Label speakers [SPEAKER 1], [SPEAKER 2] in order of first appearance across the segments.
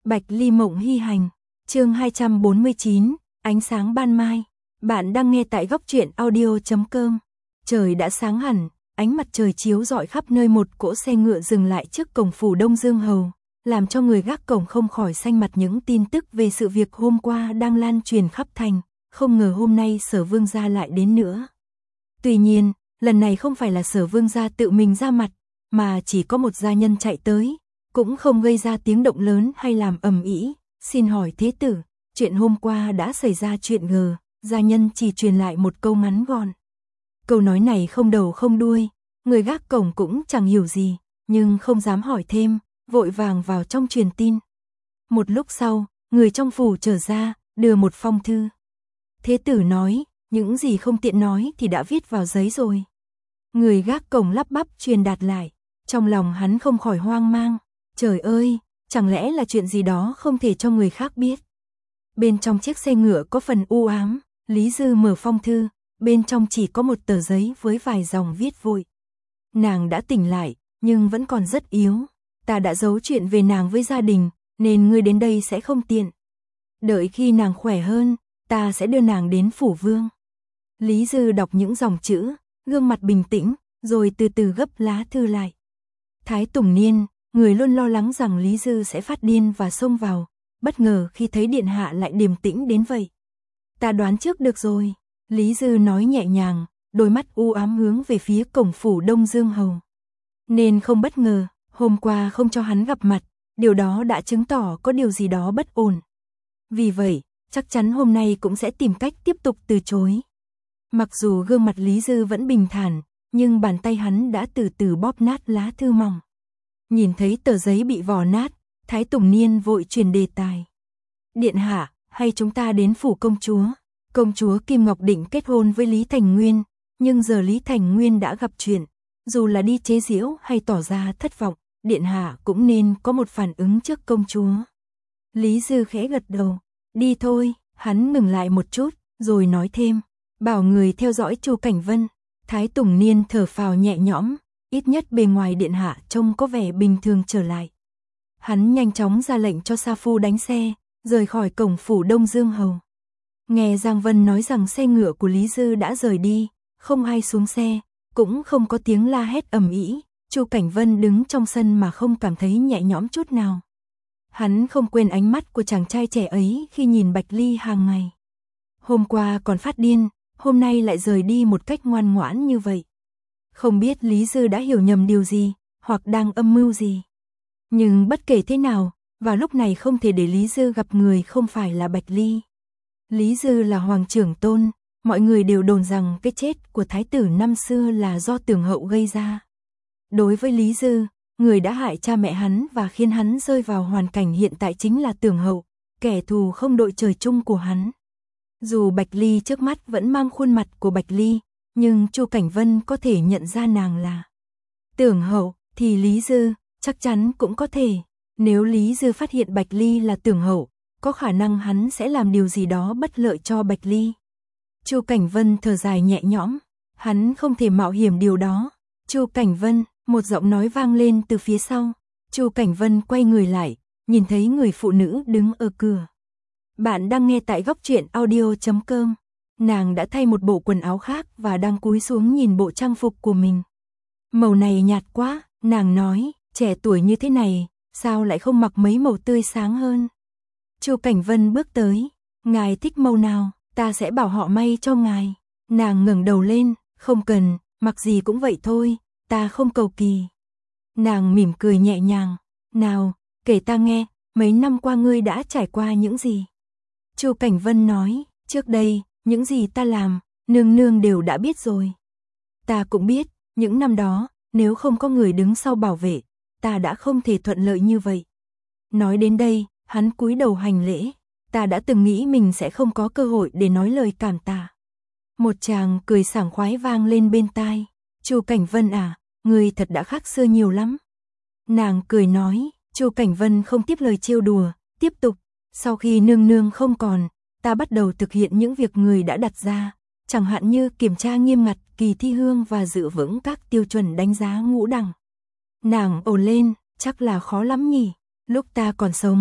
[SPEAKER 1] Bạch Ly Mộng Hy Hành, chương 249, ánh sáng ban mai. Bạn đang nghe tại góc truyện audio.com. Trời đã sáng hẳn, ánh mặt trời chiếu rọi khắp nơi. Một cỗ xe ngựa dừng lại trước cổng phủ Đông Dương Hầu, làm cho người gác cổng không khỏi xanh mặt. Những tin tức về sự việc hôm qua đang lan truyền khắp thành, không ngờ hôm nay Sở Vương gia lại đến nữa. Tuy nhiên, lần này không phải là Sở Vương gia tự mình ra mặt, mà chỉ có một gia nhân chạy tới, cũng không gây ra tiếng động lớn hay làm ầm ĩ. Xin hỏi thế tử, chuyện hôm qua đã xảy ra chuyện ngờ. Gia nhân chỉ truyền lại một câu ngắn gọn. Câu nói này không đầu không đuôi, người gác cổng cũng chẳng hiểu gì, nhưng không dám hỏi thêm, vội vàng vào trong truyền tin. Một lúc sau, người trong phủ trở ra, đưa một phong thư. Thế tử nói, những gì không tiện nói thì đã viết vào giấy rồi. Người gác cổng lắp bắp truyền đạt lại, trong lòng hắn không khỏi hoang mang. Trời ơi, chẳng lẽ là chuyện gì đó không thể cho người khác biết. Bên trong chiếc xe ngựa có phần u ám, Lý Dư mở phong thư, bên trong chỉ có một tờ giấy với vài dòng viết vội. Nàng đã tỉnh lại, nhưng vẫn còn rất yếu. Ta đã giấu chuyện về nàng với gia đình, nên ngươi đến đây sẽ không tiện. Đợi khi nàng khỏe hơn, ta sẽ đưa nàng đến phủ vương. Lý Dư đọc những dòng chữ, gương mặt bình tĩnh, rồi từ từ gấp lá thư lại. Thái Tùng Niên, người luôn lo lắng rằng Lý Dư sẽ phát điên và xông vào, bất ngờ khi thấy điện hạ lại điềm tĩnh đến vậy. Ta đoán trước được rồi, Lý Dư nói nhẹ nhàng, đôi mắt u ám hướng về phía cổng phủ Đông Dương Hầu. Nên không bất ngờ, hôm qua không cho hắn gặp mặt, điều đó đã chứng tỏ có điều gì đó bất ổn. Vì vậy, chắc chắn hôm nay cũng sẽ tìm cách tiếp tục từ chối. Mặc dù gương mặt Lý Dư vẫn bình thản, nhưng bàn tay hắn đã từ từ bóp nát lá thư mỏng. Nhìn thấy tờ giấy bị vò nát, Thái Tùng Niên vội truyền đề tài. Điện hạ, hay chúng ta đến phủ công chúa? Công chúa Kim Ngọc định kết hôn với Lý Thành Nguyên, nhưng giờ Lý Thành Nguyên đã gặp chuyện, dù là đi chế giễu hay tỏ ra thất vọng, điện hạ cũng nên có một phản ứng trước công chúa. Lý Dư khẽ gật đầu, đi thôi. Hắn ngừng lại một chút, rồi nói thêm, bảo người theo dõi Chu Cảnh Vân. Thái Tùng Niên thở phào nhẹ nhõm, ít nhất bề ngoài điện hạ trông có vẻ bình thường trở lại. Hắn nhanh chóng ra lệnh cho Sa Phu đánh xe, rời khỏi cổng phủ Đông Dương Hầu. Nghe Giang Vân nói rằng xe ngựa của Lý Dư đã rời đi, không ai xuống xe, cũng không có tiếng la hét ầm ĩ. Chu Cảnh Vân đứng trong sân mà không cảm thấy nhẹ nhõm chút nào. Hắn không quên ánh mắt của chàng trai trẻ ấy khi nhìn Bạch Ly hàng ngày. Hôm qua còn phát điên, hôm nay lại rời đi một cách ngoan ngoãn như vậy. Không biết Lý Dư đã hiểu nhầm điều gì, hoặc đang âm mưu gì. Nhưng bất kể thế nào, vào lúc này không thể để Lý Dư gặp người không phải là Bạch Ly. Lý Dư là hoàng trưởng tôn, mọi người đều đồn rằng cái chết của thái tử năm xưa là do Tưởng Hậu gây ra. Đối với Lý Dư, người đã hại cha mẹ hắn và khiến hắn rơi vào hoàn cảnh hiện tại chính là Tưởng Hậu, kẻ thù không đội trời chung của hắn. Dù Bạch Ly trước mắt vẫn mang khuôn mặt của Bạch Ly, nhưng Chu Cảnh Vân có thể nhận ra nàng là Tưởng Hậu, thì Lý Dư chắc chắn cũng có thể. Nếu Lý Dư phát hiện Bạch Ly là Tưởng Hậu, có khả năng hắn sẽ làm điều gì đó bất lợi cho Bạch Ly. Chu Cảnh Vân thở dài nhẹ nhõm, hắn không thể mạo hiểm điều đó. Chu Cảnh Vân, một giọng nói vang lên từ phía sau. Chu Cảnh Vân quay người lại, nhìn thấy người phụ nữ đứng ở cửa. Bạn đang nghe tại góc truyện audio.com. Nàng đã thay một bộ quần áo khác và đang cúi xuống nhìn bộ trang phục của mình. Màu này nhạt quá, nàng nói, trẻ tuổi như thế này, sao lại không mặc mấy màu tươi sáng hơn. Chu Cảnh Vân bước tới, ngài thích màu nào, ta sẽ bảo họ may cho ngài. Nàng ngẩng đầu lên, không cần, mặc gì cũng vậy thôi, ta không cầu kỳ. Nàng mỉm cười nhẹ nhàng, nào, kể ta nghe, mấy năm qua ngươi đã trải qua những gì. Chu Cảnh Vân nói, trước đây, những gì ta làm, nương nương đều đã biết rồi. Ta cũng biết, những năm đó, nếu không có người đứng sau bảo vệ, ta đã không thể thuận lợi như vậy. Nói đến đây, hắn cúi đầu hành lễ, ta đã từng nghĩ mình sẽ không có cơ hội để nói lời cảm tạ. Một tràng cười sảng khoái vang lên bên tai. Chu Cảnh Vân à, ngươi thật đã khác xưa nhiều lắm. Nàng cười nói, Chu Cảnh Vân không tiếp lời trêu đùa, tiếp tục, sau khi nương nương không còn, ta bắt đầu thực hiện những việc người đã đặt ra, chẳng hạn như kiểm tra nghiêm ngặt kỳ thi hương và giữ vững các tiêu chuẩn đánh giá ngũ đẳng. Nàng ồ lên, chắc là khó lắm nhỉ, lúc ta còn sống,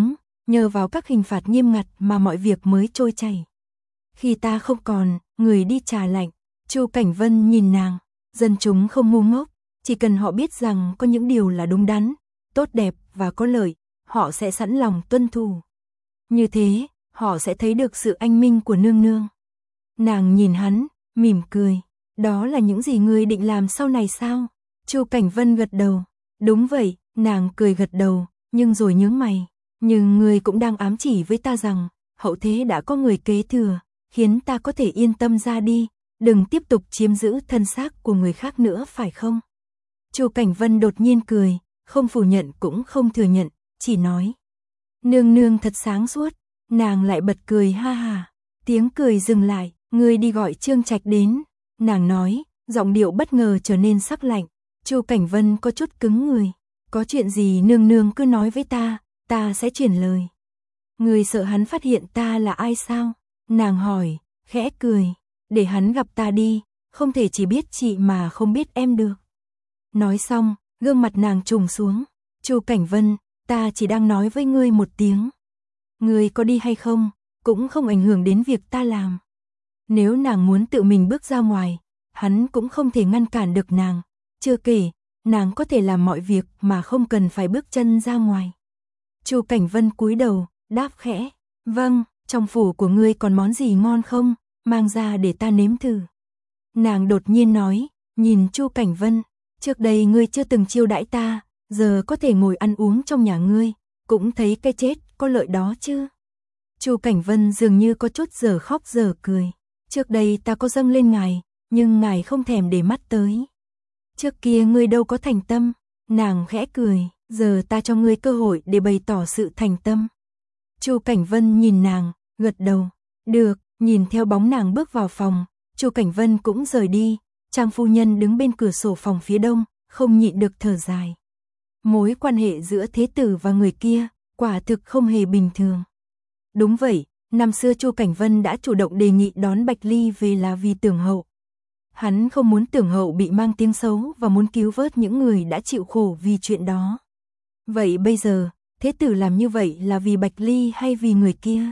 [SPEAKER 1] nhờ vào các hình phạt nghiêm ngặt mà mọi việc mới trôi chảy. Khi ta không còn, người đi trà lạnh, Chu Cảnh Vân nhìn nàng, dân chúng không ngu ngốc, chỉ cần họ biết rằng có những điều là đúng đắn, tốt đẹp và có lợi, họ sẽ sẵn lòng tuân thủ. Như thế, họ sẽ thấy được sự anh minh của nương nương. Nàng nhìn hắn, mỉm cười, đó là những gì ngươi định làm sau này sao? Chu Cảnh Vân gật đầu, đúng vậy, nàng cười gật đầu, nhưng rồi nhướng mày, nhưng ngươi cũng đang ám chỉ với ta rằng, hậu thế đã có người kế thừa, khiến ta có thể yên tâm ra đi, đừng tiếp tục chiếm giữ thân xác của người khác nữa phải không? Chu Cảnh Vân đột nhiên cười, không phủ nhận cũng không thừa nhận, chỉ nói. Nương nương thật sáng suốt, nàng lại bật cười ha ha, tiếng cười dừng lại, ngươi đi gọi Trương Trạch đến, nàng nói, giọng điệu bất ngờ trở nên sắc lạnh. Chu Cảnh Vân có chút cứng người, có chuyện gì nương nương cứ nói với ta sẽ truyền lời. Ngươi sợ hắn phát hiện ta là ai sao? Nàng hỏi, khẽ cười, để hắn gặp ta đi, không thể chỉ biết chị mà không biết em được. Nói xong, gương mặt nàng trùng xuống, Chu Cảnh Vân, ta chỉ đang nói với ngươi một tiếng. Ngươi có đi hay không, cũng không ảnh hưởng đến việc ta làm. Nếu nàng muốn tự mình bước ra ngoài, hắn cũng không thể ngăn cản được nàng. Chưa kể, nàng có thể làm mọi việc mà không cần phải bước chân ra ngoài. Chu Cảnh Vân cúi đầu, đáp khẽ, vâng, trong phủ của ngươi còn món gì ngon không, mang ra để ta nếm thử. Nàng đột nhiên nói, nhìn Chu Cảnh Vân, trước đây ngươi chưa từng chiêu đãi ta, giờ có thể ngồi ăn uống trong nhà ngươi, cũng thấy cái chết có lợi đó chứ. Chu Cảnh Vân dường như có chút giờ khóc giờ cười, trước đây ta có dâng lên ngài, nhưng ngài không thèm để mắt tới. Trước kia ngươi đâu có thành tâm, nàng khẽ cười, giờ ta cho ngươi cơ hội để bày tỏ sự thành tâm. Chu Cảnh Vân nhìn nàng, gật đầu, được, nhìn theo bóng nàng bước vào phòng, Chu Cảnh Vân cũng rời đi, Trang phu nhân đứng bên cửa sổ phòng phía đông, không nhịn được thở dài. Mối quan hệ giữa thế tử và người kia, quả thực không hề bình thường. Đúng vậy, năm xưa Chu Cảnh Vân đã chủ động đề nghị đón Bạch Ly về là vì Tưởng Hậu. Hắn không muốn Tưởng Hậu bị mang tiếng xấu và muốn cứu vớt những người đã chịu khổ vì chuyện đó. Vậy bây giờ, thế tử làm như vậy là vì Bạch Ly hay vì người kia?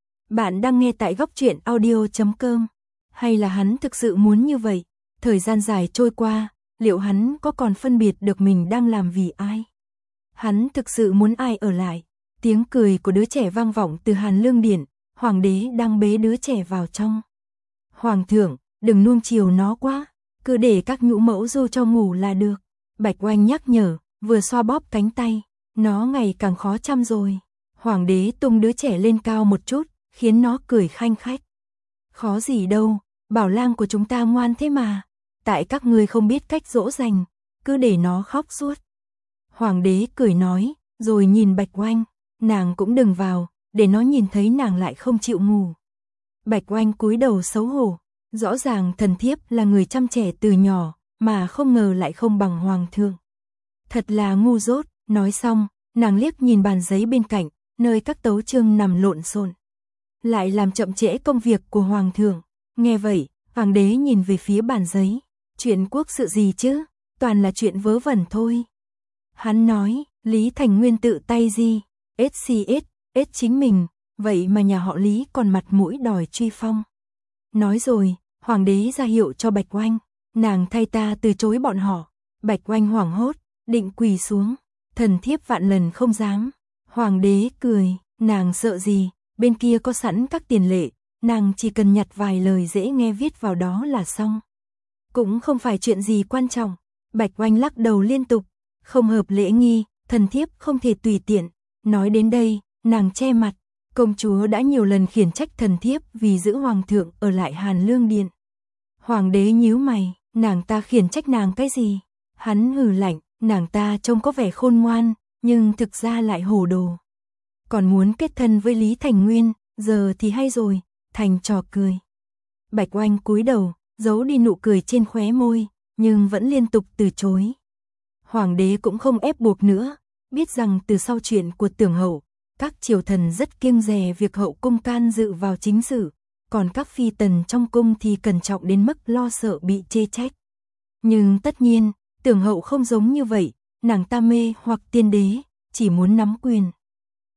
[SPEAKER 1] Bạn đang nghe tại Góc Truyện Audio.com. Hay là hắn thực sự muốn như vậy? Thời gian dài trôi qua, liệu hắn có còn phân biệt được mình đang làm vì ai? Hắn thực sự muốn ai ở lại? Tiếng cười của đứa trẻ vang vọng từ Hàn Lương Điện, hoàng đế đang bế đứa trẻ vào trong. Hoàng thượng, đừng nuông chiều nó quá, cứ để các nhũ mẫu du cho ngủ là được. Bạch Oanh nhắc nhở, vừa xoa bóp cánh tay, nó ngày càng khó chăm rồi. Hoàng đế tung đứa trẻ lên cao một chút, khiến nó cười khanh khách. Khó gì đâu, Bảo Lang của chúng ta ngoan thế mà, tại các ngươi không biết cách dỗ dành, cứ để nó khóc suốt. Hoàng đế cười nói, rồi nhìn Bạch Oanh, nàng cũng đừng vào, để nó nhìn thấy nàng lại không chịu ngủ. Bạch Oanh cúi đầu xấu hổ, rõ ràng thần thiếp là người chăm trẻ từ nhỏ, mà không ngờ lại không bằng hoàng thượng. Thật là ngu dốt, nói xong, nàng liếc nhìn bàn giấy bên cạnh, nơi các tấu chương nằm lộn xộn. Lại làm chậm trễ công việc của hoàng thượng. Nghe vậy, hoàng đế nhìn về phía bàn giấy, chuyện quốc sự gì chứ, toàn là chuyện vớ vẩn thôi. Hắn nói, Lý Thành Nguyên tự tay gì, SCS chính mình, vậy mà nhà họ Lý còn mặt mũi đòi truy phong. Nói rồi, hoàng đế ra hiệu cho Bạch Oanh, nàng thay ta từ chối bọn họ. Bạch Oanh hoảng hốt, định quỳ xuống, thần thiếp vạn lần không dám. Hoàng đế cười, nàng sợ gì, bên kia có sẵn các tiền lệ, nàng chỉ cần nhặt vài lời dễ nghe viết vào đó là xong. Cũng không phải chuyện gì quan trọng. Bạch Oanh lắc đầu liên tục, không hợp lễ nghi, thần thiếp không thể tùy tiện. Nói đến đây, nàng che mặt, công chúa đã nhiều lần khiển trách thần thiếp vì giữ hoàng thượng ở lại Hàn Lương Điện. Hoàng đế nhíu mày, nàng ta khiển trách nàng cái gì? Hắn hừ lạnh, nàng ta trông có vẻ khôn ngoan, nhưng thực ra lại hồ đồ. Còn muốn kết thân với Lý Thành Nguyên, giờ thì hay rồi, thành trò cười. Bạch Oanh cúi đầu, giấu đi nụ cười trên khóe môi, nhưng vẫn liên tục từ chối. Hoàng đế cũng không ép buộc nữa, biết rằng từ sau chuyện của Tưởng Hậu, các triều thần rất kiêng dè việc hậu cung can dự vào chính sự, còn các phi tần trong cung thì cẩn trọng đến mức lo sợ bị chê trách. Nhưng tất nhiên, Tưởng Hậu không giống như vậy, nàng ta mê hoặc tiên đế, chỉ muốn nắm quyền.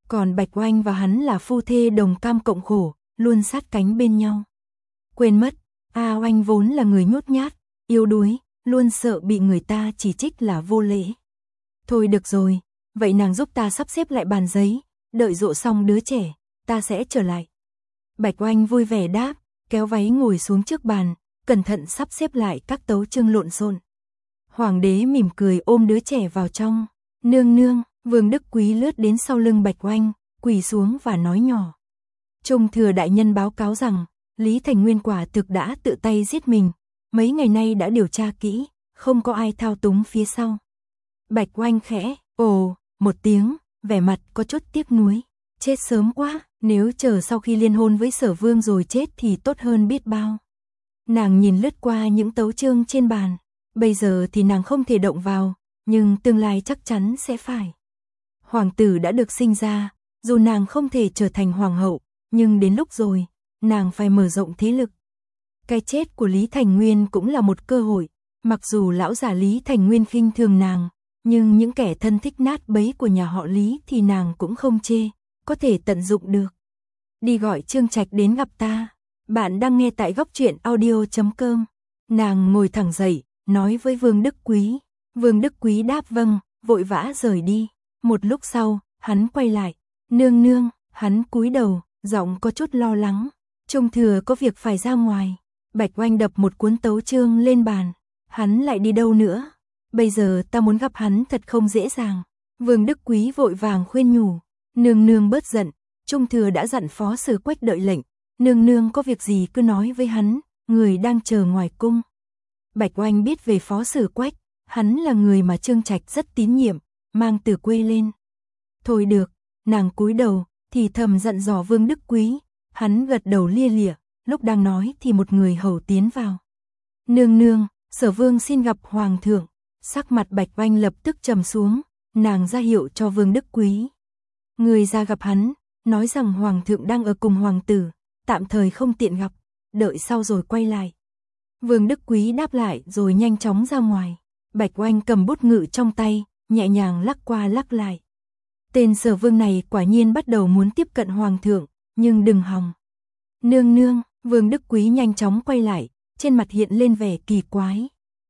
[SPEAKER 1] Còn Bạch Oanh và hắn là phu thê đồng cam cộng khổ, luôn sát cánh bên nhau. Quên mất, A Oanh vốn là người nhút nhát, yếu đuối, luôn sợ bị người ta chỉ trích là vô lễ. Thôi được rồi, vậy nàng giúp ta sắp xếp lại bàn giấy, đợi dỗ xong đứa trẻ, ta sẽ trở lại. Bạch Oanh vui vẻ đáp, kéo váy ngồi xuống trước bàn, cẩn thận sắp xếp lại các tấu chương lộn xộn. Hoàng đế mỉm cười ôm đứa trẻ vào trong. Nương nương, Vương Đức Quý lướt đến sau lưng Bạch Oanh, quỳ xuống và nói nhỏ. Trung thừa đại nhân báo cáo rằng, Lý Thành Nguyên quả thực đã tự tay giết mình, mấy ngày nay đã điều tra kỹ, không có ai thao túng phía sau. Bạch Oanh khẽ, ồ, một tiếng, vẻ mặt có chút tiếc nuối. Chết sớm quá, nếu chờ sau khi liên hôn với Sở Vương rồi chết thì tốt hơn biết bao. Nàng nhìn lướt qua những tấu chương trên bàn, bây giờ thì nàng không thể động vào, nhưng tương lai chắc chắn sẽ phải. Hoàng tử đã được sinh ra, dù nàng không thể trở thành hoàng hậu, nhưng đến lúc rồi, nàng phải mở rộng thế lực. Cái chết của Lý Thành Nguyên cũng là một cơ hội, mặc dù lão già Lý Thành Nguyên khinh thường nàng, nhưng những kẻ thân thích nát bấy của nhà họ Lý thì nàng cũng không chê, có thể tận dụng được. Đi gọi Trương Trạch đến gặp ta. Bạn đang nghe tại góc truyện audio.com. Nàng ngồi thẳng dậy, nói với Vương Đức Quý. Vương Đức Quý đáp vâng, vội vã rời đi. Một lúc sau, hắn quay lại. Nương nương, hắn cúi đầu, giọng có chút lo lắng. Trung thừa có việc phải ra ngoài. Bạch Oanh đập một cuốn tấu chương lên bàn. Hắn lại đi đâu nữa? Bây giờ ta muốn gặp hắn thật không dễ dàng. Vương Đức Quý vội vàng khuyên nhủ. Nương nương bớt giận, Trung thừa đã dặn phó sử Quách đợi lệnh. Nương nương có việc gì cứ nói với hắn, người đang chờ ngoài cung. Bạch Oanh biết về phó sử Quách, hắn là người mà Trương Trạch rất tín nhiệm, mang từ quê lên. Thôi được, nàng cúi đầu, thì thầm dặn dò Vương Đức Quý, hắn gật đầu lia lịa, lúc đang nói thì một người hầu tiến vào. Nương nương, Sở Vương xin gặp Hoàng thượng. Sắc mặt Bạch Oanh lập tức trầm xuống, nàng ra hiệu cho Vương Đức Quý. Người ra gặp hắn, nói rằng Hoàng thượng đang ở cùng Hoàng tử, tạm thời không tiện gặp, đợi sau rồi quay lại. Vương Đức Quý đáp lại rồi nhanh chóng ra ngoài. Bạch Oanh cầm bút ngự trong tay, nhẹ nhàng lắc qua lắc lại. Tên Sở Vương này quả nhiên bắt đầu muốn tiếp cận Hoàng thượng, nhưng đừng hòng. Nương nương, Vương Đức Quý nhanh chóng quay lại, trên mặt hiện lên vẻ kỳ quái.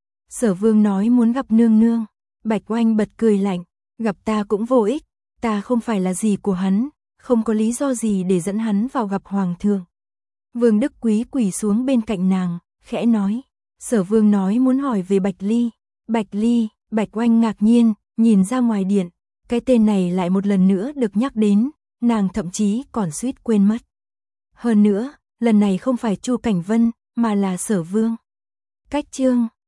[SPEAKER 1] Sở Vương nói muốn gặp nương nương. Bạch Oanh bật cười lạnh, gặp ta cũng vô ích, ta không phải là gì của hắn, không có lý do gì để dẫn hắn vào gặp Hoàng thượng. Vương Đức Quý quỳ xuống bên cạnh nàng, khẽ nói. Sở Vương nói muốn hỏi về Bạch Ly. Bạch Ly, Bạch Oanh ngạc nhiên, nhìn ra ngoài điện. Cái tên này lại một lần nữa được nhắc đến, nàng thậm chí còn suýt quên mất. Hơn nữa, lần này không phải Chu Cảnh Vân, mà là Sở Vương. Cách chương